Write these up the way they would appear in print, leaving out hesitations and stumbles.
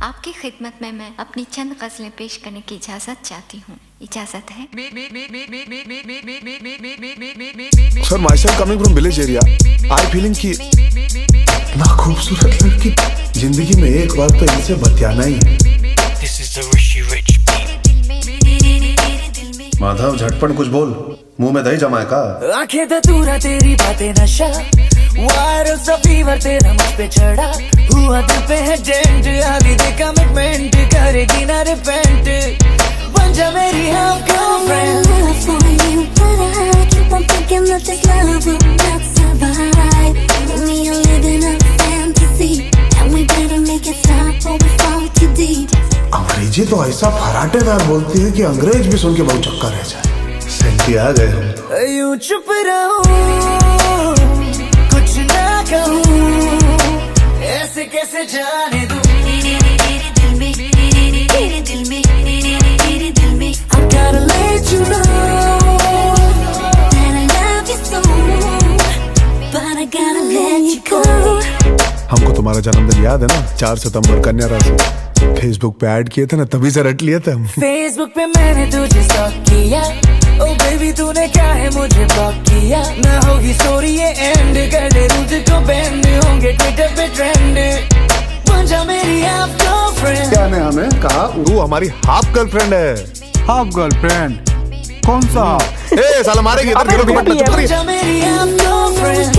आपकी खिदमत में मैं अपनी चंद गजलें पेश करने की इजाजत चाहती हूँ। इजाजत है? Sir, myself coming from village area, I feeling कि इतना खूबसूरत लड़की जिंदगी में एक बार तो इनसे बतियाना ही है। माधव, झटपट कुछ बोल, मुंह में दही जमा है का? आंखें धतूरा तेरी बातें नशा, वायरल सा फीवर तेरा मुझ पे चढ़ा, हुआ दिल पे है डेंट, आगे दे कमिटमेंट, करेगी ना रिपेंट, बन जा मेरी हाफ गर्लफ्रेंड। अंग्रेजी तो ऐसा फराटेदार बोलती है कि अंग्रेज भी सुन के बहुत चक्कर रह जाए। सेंटी आ गए हम तो। यूं चुप रहो, कुछ ना कहूँ, ऐसे कैसे जाने दूँ तेरे दिल में I gotta let you know that I love you so, but I gotta let you go। हमको तुम्हारा जन्मदिन याद है ना? 4 सितंबर कन्या राशि। फेसबुक पे ऐड किए थे ना, तभी से रट लिए थे हम। फेसबुक पे मैंने तुझे स्टॉक किया, ओ बेबी तूने क्या है मुझे ब्लॉक किया, ना होगी स्टोरी ये एंड, कर दे तुझको बैंड, होंगे ट्विटर पे ट्रेंड, बन जा मेरी हाफ गर्लफ्रेंड। क्या ने हमें कहा तू हमारी हाफ गर्लफ्रेंड है? Half girlfriend? कौन सा? ए साला मारेगी इधर, गिरो दुपट्टा, चुप बन जा मेरी हाफ गर्लफ्रेंड।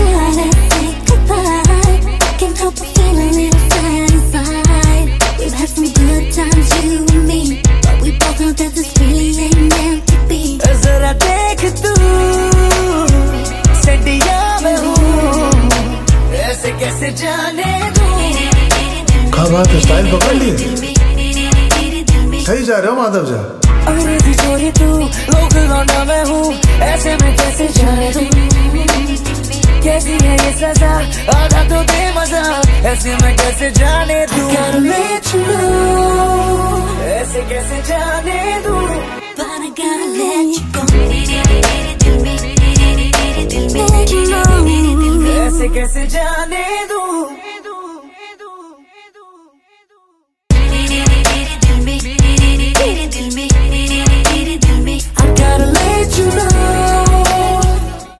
जरा देख तू सडिया में हूँ, ऐसे कैसे जाने दूँ। क्या बात है, स्टाइल पकड़ लिए? सही जा रहे हो माधव जा। अंग्रेजी छोरी तू, लोकल लौंडा मैं हूँ, ऐसे में कैसे जाने दूँ। कैसी है ये सजा, आधा तो दे मजा, ऐसे में कैसे जाने दूँ। ऐसे कैसे जाने दूँ, ऐसे कैसे जाने दूँ।